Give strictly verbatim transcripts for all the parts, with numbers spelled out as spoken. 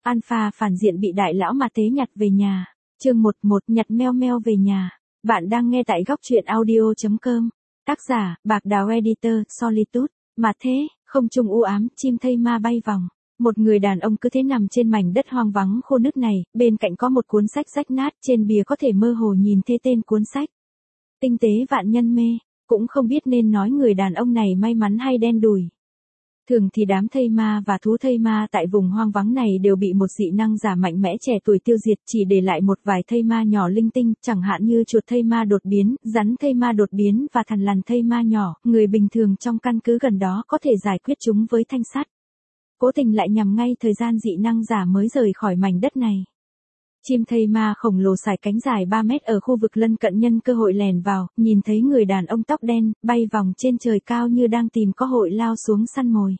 Alpha phản diện bị đại lão mà tế nhặt về nhà. Chương một một nhặt meo meo về nhà. Bạn đang nghe tại góc truyện audio chấm com. Tác giả, Bạc Đào Editor, Solitude. Mà thế, không trung u ám, chim thây ma bay vòng. Một người đàn ông cứ thế nằm trên mảnh đất hoang vắng khô nứt này, bên cạnh có một cuốn sách rách nát, trên bìa có thể mơ hồ nhìn thấy tên cuốn sách. Tinh tế vạn nhân mê, cũng không biết nên nói người đàn ông này may mắn hay đen đủi. Thường thì đám thây ma và thú thây ma tại vùng hoang vắng này đều bị một dị năng giả mạnh mẽ trẻ tuổi tiêu diệt, chỉ để lại một vài thây ma nhỏ linh tinh, chẳng hạn như chuột thây ma đột biến, rắn thây ma đột biến và thằn lằn thây ma nhỏ, người bình thường trong căn cứ gần đó có thể giải quyết chúng với thanh sắt. Cố tình lại nhằm ngay thời gian dị năng giả mới rời khỏi mảnh đất này. Chim thây ma khổng lồ sải cánh dài ba mét ở khu vực lân cận nhân cơ hội lèn vào, nhìn thấy người đàn ông tóc đen, bay vòng trên trời cao như đang tìm cơ hội lao xuống săn mồi.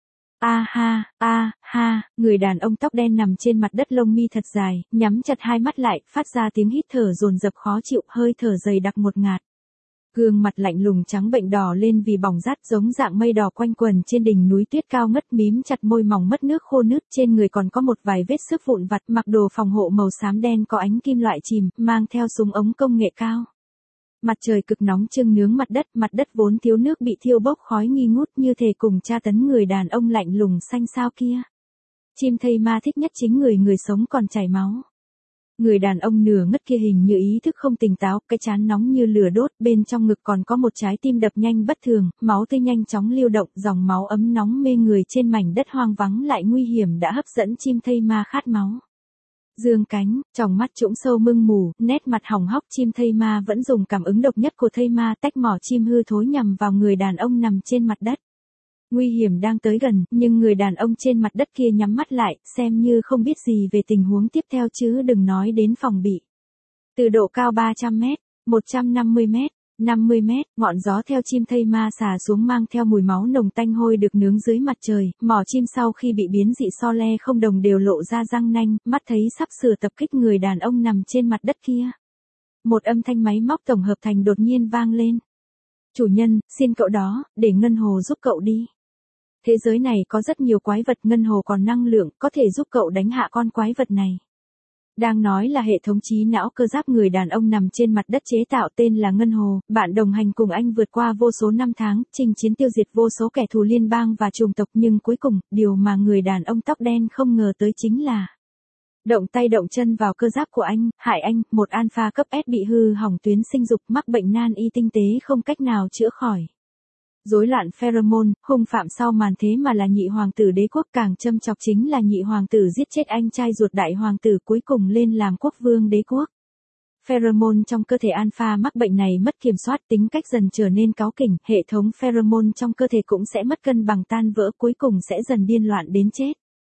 A ha, a ha, người đàn ông tóc đen nằm trên mặt đất lông mi thật dài, nhắm chặt hai mắt lại, phát ra tiếng hít thở dồn dập khó chịu, hơi thở dày đặc ngột ngạt. Gương mặt lạnh lùng trắng bệnh đỏ lên vì bỏng rát, giống dạng mây đỏ quanh quần trên đỉnh núi tuyết cao ngất, mím chặt môi mỏng mất nước khô nứt, trên người còn có một vài vết xước vụn vặt, mặc đồ phòng hộ màu xám đen có ánh kim loại chìm, mang theo súng ống công nghệ cao. Mặt trời cực nóng chưng nướng mặt đất, mặt đất vốn thiếu nước bị thiêu bốc khói nghi ngút như thể cùng tra tấn người đàn ông lạnh lùng xanh xao kia. Chim thây ma thích nhất chính người người sống còn chảy máu. Người đàn ông nửa ngất kia hình như ý thức không tỉnh táo, cái trán nóng như lửa đốt, bên trong ngực còn có một trái tim đập nhanh bất thường, máu tươi nhanh chóng lưu động, dòng máu ấm nóng mê người trên mảnh đất hoang vắng lại nguy hiểm đã hấp dẫn chim thây ma khát máu. Dương cánh, tròng mắt trũng sâu mưng mù, nét mặt hỏng hóc, chim thây ma vẫn dùng cảm ứng độc nhất của thây ma tách mỏ chim hư thối nhằm vào người đàn ông nằm trên mặt đất. Nguy hiểm đang tới gần, nhưng người đàn ông trên mặt đất kia nhắm mắt lại, xem như không biết gì về tình huống tiếp theo chứ đừng nói đến phòng bị. Từ độ cao ba trăm mét, một trăm năm mươi mét, năm mươi mét, ngọn gió theo chim thây ma xả xuống mang theo mùi máu nồng tanh hôi được nướng dưới mặt trời, mỏ chim sau khi bị biến dị so le không đồng đều lộ ra răng nanh, mắt thấy sắp sửa tập kích người đàn ông nằm trên mặt đất kia. Một âm thanh máy móc tổng hợp thành đột nhiên vang lên. Chủ nhân, xin cậu đó, để Ngân Hồ giúp cậu đi. Thế giới này có rất nhiều quái vật, Ngân Hồ còn năng lượng, có thể giúp cậu đánh hạ con quái vật này. Đang nói là hệ thống trí não cơ giáp người đàn ông nằm trên mặt đất chế tạo tên là Ngân Hồ, bạn đồng hành cùng anh vượt qua vô số năm tháng, chinh chiến tiêu diệt vô số kẻ thù liên bang và chủng tộc, nhưng cuối cùng, điều mà người đàn ông tóc đen không ngờ tới chính là động tay động chân vào cơ giáp của anh, hại anh, một alpha cấp S bị hư hỏng tuyến sinh dục, mắc bệnh nan y tinh tế không cách nào chữa khỏi. Rối loạn pheromone, hung phạm sau màn thế mà là nhị hoàng tử đế quốc, càng châm chọc chính là nhị hoàng tử giết chết anh trai ruột đại hoàng tử cuối cùng lên làm quốc vương đế quốc. Pheromone trong cơ thể alpha mắc bệnh này mất kiểm soát, tính cách dần trở nên cáu kỉnh, hệ thống pheromone trong cơ thể cũng sẽ mất cân bằng tan vỡ, cuối cùng sẽ dần điên loạn đến chết.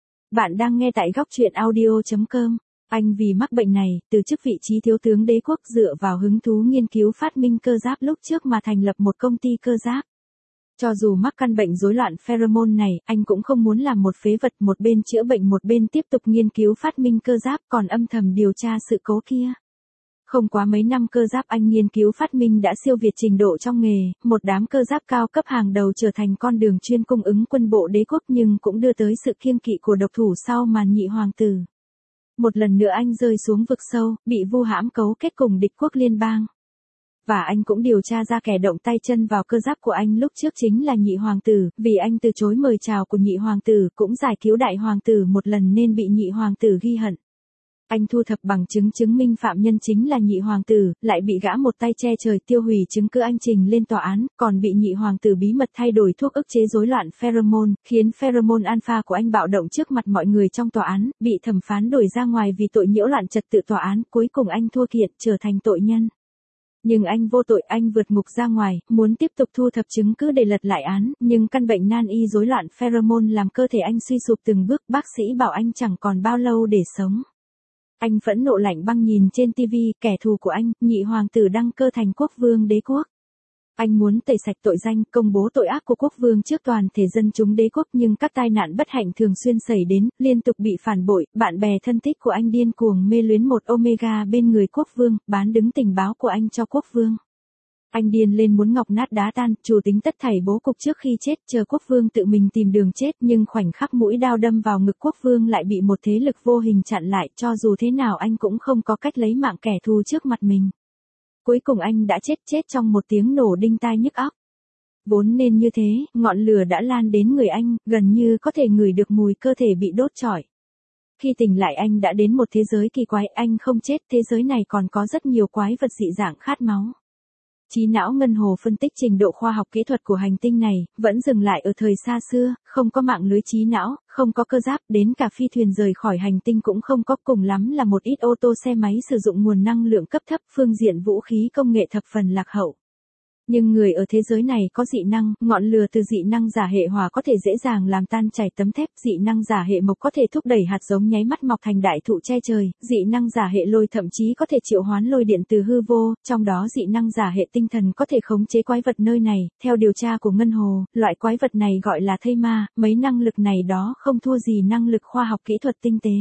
Bạn đang nghe tại góc truyện audio chấm com. Anh vì mắc bệnh này, từ chức vị trí thiếu tướng đế quốc dựa vào hứng thú nghiên cứu phát minh cơ giáp lúc trước mà thành lập một công ty cơ giáp. Cho dù mắc căn bệnh rối loạn pheromone này, anh cũng không muốn làm một phế vật, một bên chữa bệnh một bên tiếp tục nghiên cứu phát minh cơ giáp, còn âm thầm điều tra sự cố kia. Không quá mấy năm cơ giáp anh nghiên cứu phát minh đã siêu việt trình độ trong nghề, một đám cơ giáp cao cấp hàng đầu trở thành con đường chuyên cung ứng quân bộ đế quốc, nhưng cũng đưa tới sự kiêng kỵ của độc thủ sau màn nhị hoàng tử. Một lần nữa anh rơi xuống vực sâu, bị vu hãm cấu kết cùng địch quốc liên bang. Và anh cũng điều tra ra kẻ động tay chân vào cơ giáp của anh lúc trước chính là nhị hoàng tử, vì anh từ chối mời chào của nhị hoàng tử, cũng giải cứu đại hoàng tử một lần nên bị nhị hoàng tử ghi hận. Anh thu thập bằng chứng chứng minh phạm nhân chính là nhị hoàng tử, lại bị gã một tay che trời tiêu hủy chứng cứ anh trình lên tòa án, còn bị nhị hoàng tử bí mật thay đổi thuốc ức chế rối loạn pheromone, khiến pheromone alpha của anh bạo động trước mặt mọi người trong tòa án, bị thẩm phán đuổi ra ngoài vì tội nhiễu loạn trật tự tòa án, cuối cùng anh thua kiện, trở thành tội nhân. Nhưng anh vô tội, anh vượt ngục ra ngoài, muốn tiếp tục thu thập chứng cứ để lật lại án, nhưng căn bệnh nan y rối loạn pheromone làm cơ thể anh suy sụp từng bước, bác sĩ bảo anh chẳng còn bao lâu để sống. Anh phẫn nộ lạnh băng nhìn trên tivi, kẻ thù của anh, nhị hoàng tử đăng cơ thành quốc vương đế quốc. Anh muốn tẩy sạch tội danh, công bố tội ác của quốc vương trước toàn thể dân chúng đế quốc, nhưng các tai nạn bất hạnh thường xuyên xảy đến, liên tục bị phản bội, bạn bè thân thích của anh điên cuồng mê luyến một Omega bên người quốc vương, bán đứng tình báo của anh cho quốc vương. Anh điên lên muốn ngọc nát đá tan, chủ tính tất thảy bố cục trước khi chết, chờ quốc vương tự mình tìm đường chết, nhưng khoảnh khắc mũi đao đâm vào ngực quốc vương lại bị một thế lực vô hình chặn lại, cho dù thế nào anh cũng không có cách lấy mạng kẻ thù trước mặt mình. Cuối cùng anh đã chết chết trong một tiếng nổ đinh tai nhức óc. Vốn nên như thế, ngọn lửa đã lan đến người anh, gần như có thể ngửi được mùi cơ thể bị đốt trọi. Khi tỉnh lại anh đã đến một thế giới kỳ quái, anh không chết, thế giới này còn có rất nhiều quái vật dị dạng khát máu. Trí não ngân hồ phân tích trình độ khoa học kỹ thuật của hành tinh này, vẫn dừng lại ở thời xa xưa, không có mạng lưới trí não, không có cơ giáp, đến cả phi thuyền rời khỏi hành tinh cũng không có, cùng lắm là một ít ô tô xe máy sử dụng nguồn năng lượng cấp thấp, phương diện vũ khí công nghệ thập phần lạc hậu. Nhưng người ở thế giới này có dị năng, ngọn lửa từ dị năng giả hệ hỏa có thể dễ dàng làm tan chảy tấm thép, dị năng giả hệ mộc có thể thúc đẩy hạt giống nháy mắt mọc thành đại thụ che trời, dị năng giả hệ lôi thậm chí có thể triệu hoán lôi điện từ hư vô, trong đó dị năng giả hệ tinh thần có thể khống chế quái vật nơi này, theo điều tra của Ngân Hồ, loại quái vật này gọi là thây ma, mấy năng lực này đó không thua gì năng lực khoa học kỹ thuật tinh tế.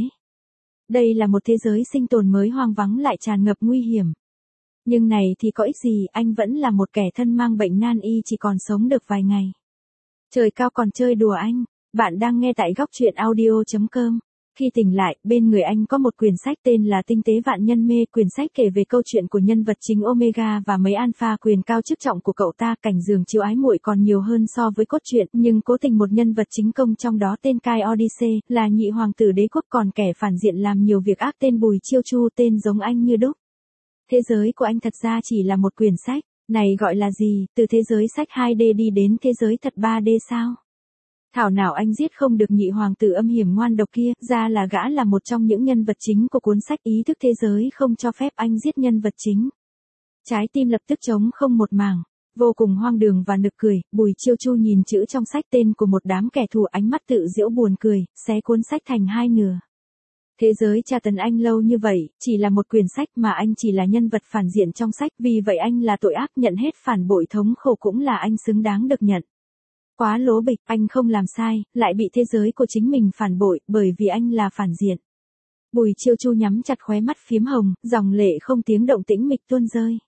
Đây là một thế giới sinh tồn mới hoang vắng lại tràn ngập nguy hiểm. Nhưng này thì có ích gì, anh vẫn là một kẻ thân mang bệnh nan y chỉ còn sống được vài ngày. Trời cao còn chơi đùa anh, bạn đang nghe tại góc truyện audio chấm com. Khi tỉnh lại, bên người anh có một quyển sách tên là Tinh tế vạn nhân mê, quyển sách kể về câu chuyện của nhân vật chính Omega và mấy alpha quyền cao chức trọng của cậu ta, cảnh giường chiếu ái muội còn nhiều hơn so với cốt truyện, nhưng cố tình một nhân vật chính công trong đó tên Kai Odyssey, là nhị hoàng tử đế quốc, còn kẻ phản diện làm nhiều việc ác tên Bùi Chiêu Chu, tên giống anh như đúc. Thế giới của anh thật ra chỉ là một quyển sách, này gọi là gì, từ thế giới sách hai D đi đến thế giới thật ba D sao? Thảo nào anh giết không được nhị hoàng tử âm hiểm ngoan độc kia, ra là gã là một trong những nhân vật chính của cuốn sách, ý thức thế giới không cho phép anh giết nhân vật chính. Trái tim lập tức trống không một mảng, vô cùng hoang đường và nực cười, Bùi Chiêu Chu nhìn chữ trong sách tên của một đám kẻ thù, ánh mắt tự giễu buồn cười, xé cuốn sách thành hai nửa. Thế giới tra tấn anh lâu như vậy, chỉ là một quyển sách mà anh chỉ là nhân vật phản diện trong sách, vì vậy anh là tội ác, nhận hết phản bội thống khổ cũng là anh xứng đáng được nhận. Quá lố bịch, anh không làm sai, lại bị thế giới của chính mình phản bội, bởi vì anh là phản diện. Bùi Chiêu Chu nhắm chặt khóe mắt phiếm hồng, dòng lệ không tiếng động tĩnh mịch tuôn rơi.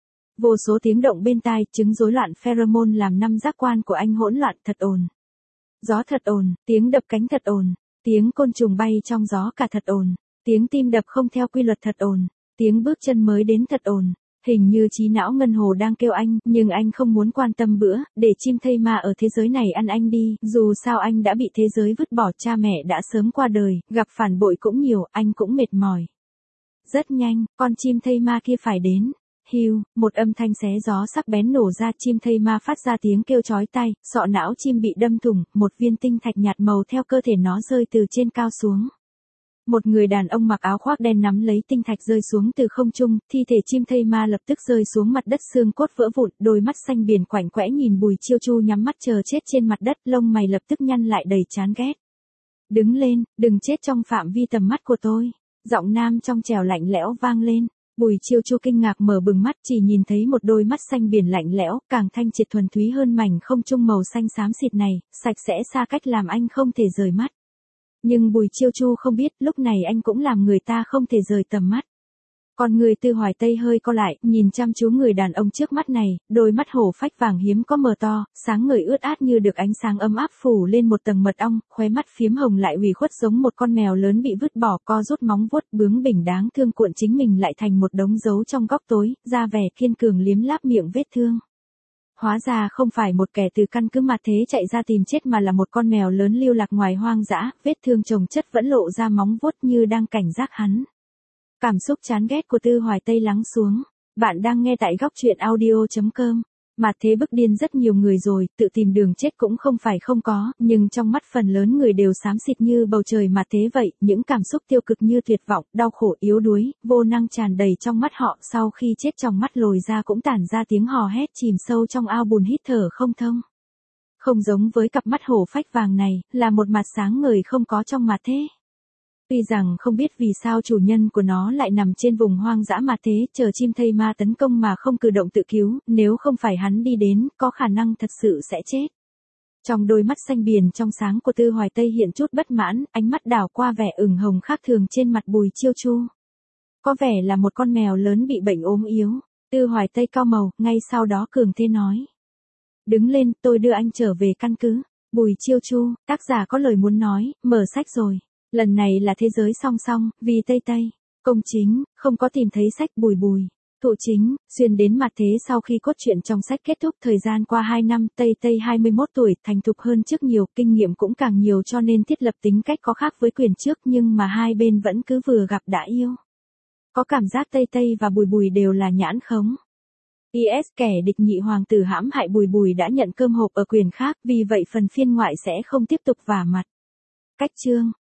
Vô số tiếng động bên tai, chứng rối loạn pheromone làm năm giác quan của anh hỗn loạn, thật ồn. Gió thật ồn, tiếng đập cánh thật ồn. Tiếng côn trùng bay trong gió cả thật ồn, tiếng tim đập không theo quy luật thật ồn, tiếng bước chân mới đến thật ồn. Hình như trí não ngân hồ đang kêu anh, nhưng anh không muốn quan tâm bữa, để chim thây ma ở thế giới này ăn anh đi, dù sao anh đã bị thế giới vứt bỏ, cha mẹ đã sớm qua đời, gặp phản bội cũng nhiều, anh cũng mệt mỏi. Rất nhanh, con chim thây ma kia phải đến. Hiu, một âm thanh xé gió sắc bén nổ ra, chim thây ma phát ra tiếng kêu chói tai, sọ não chim bị đâm thủng, một viên tinh thạch nhạt màu theo cơ thể nó rơi từ trên cao xuống. Một người đàn ông mặc áo khoác đen nắm lấy tinh thạch rơi xuống từ không trung, thi thể chim thây ma lập tức rơi xuống mặt đất, xương cốt vỡ vụn, đôi mắt xanh biển quạnh quẽ nhìn Bùi Chiêu Chu nhắm mắt chờ chết trên mặt đất, lông mày lập tức nhăn lại đầy chán ghét. Đứng lên, đừng chết trong phạm vi tầm mắt của tôi. Giọng nam trong trẻo lạnh lẽo vang lên. Bùi Chiêu Chu kinh ngạc mở bừng mắt, chỉ nhìn thấy một đôi mắt xanh biển lạnh lẽo, càng thanh triệt thuần túy hơn mảnh không trung màu xanh xám xịt này, sạch sẽ xa cách làm anh không thể rời mắt. Nhưng Bùi Chiêu Chu không biết, lúc này anh cũng làm người ta không thể rời tầm mắt. Con người Tư Hoài Tây hơi co lại, nhìn chăm chú người đàn ông trước mắt này, đôi mắt hổ phách vàng hiếm có mờ to, sáng ngời ướt át như được ánh sáng ấm áp phủ lên một tầng mật ong, khóe mắt phiếm hồng lại ủy khuất giống một con mèo lớn bị vứt bỏ, co rút móng vuốt, bướng bỉnh đáng thương cuộn chính mình lại thành một đống dấu trong góc tối, ra vẻ kiên cường liếm láp miệng vết thương. Hóa ra không phải một kẻ từ căn cứ mặt thế chạy ra tìm chết mà là một con mèo lớn lưu lạc ngoài hoang dã, vết thương chồng chất vẫn lộ ra móng vuốt như đang cảnh giác hắn. Cảm xúc chán ghét của Tư Hoài Tây lắng xuống. Bạn đang nghe tại góc truyện audio chấm com. Mà thế bức điên rất nhiều người rồi, tự tìm đường chết cũng không phải không có, nhưng trong mắt phần lớn người đều xám xịt như bầu trời mà thế vậy, những cảm xúc tiêu cực như tuyệt vọng, đau khổ, yếu đuối, vô năng tràn đầy trong mắt họ, sau khi chết trong mắt lồi ra cũng tản ra tiếng hò hét chìm sâu trong ao bùn hít thở không thông. Không giống với cặp mắt hổ phách vàng này, là một mặt sáng ngời không có trong mà thế. Tuy rằng không biết vì sao chủ nhân của nó lại nằm trên vùng hoang dã mà thế, chờ chim thây ma tấn công mà không cử động tự cứu, nếu không phải hắn đi đến, có khả năng thật sự sẽ chết. Trong đôi mắt xanh biển trong sáng của Tư Hoài Tây hiện chút bất mãn, ánh mắt đảo qua vẻ ửng hồng khác thường trên mặt Bùi Chiêu Chu. Có vẻ là một con mèo lớn bị bệnh ốm yếu. Tư Hoài Tây cau màu, ngay sau đó cường thế nói. Đứng lên, tôi đưa anh trở về căn cứ. Bùi Chiêu Chu, tác giả có lời muốn nói, mở sách rồi. Lần này là thế giới song song, vì Tây Tây. Công chính, không có tìm thấy sách Bùi Bùi. Thụ chính, xuyên đến mặt thế sau khi cốt truyện trong sách kết thúc thời gian qua hai năm, Tây Tây hai mươi mốt tuổi, thành thục hơn trước nhiều, kinh nghiệm cũng càng nhiều cho nên thiết lập tính cách có khác với quyền trước nhưng mà hai bên vẫn cứ vừa gặp đã yêu. Có cảm giác Tây Tây và Bùi Bùi đều là nhãn khống. i ét kẻ địch nhị hoàng tử hãm hại Bùi Bùi đã nhận cơm hộp ở quyền khác, vì vậy phần phiên ngoại sẽ không tiếp tục vả mặt. Cách chương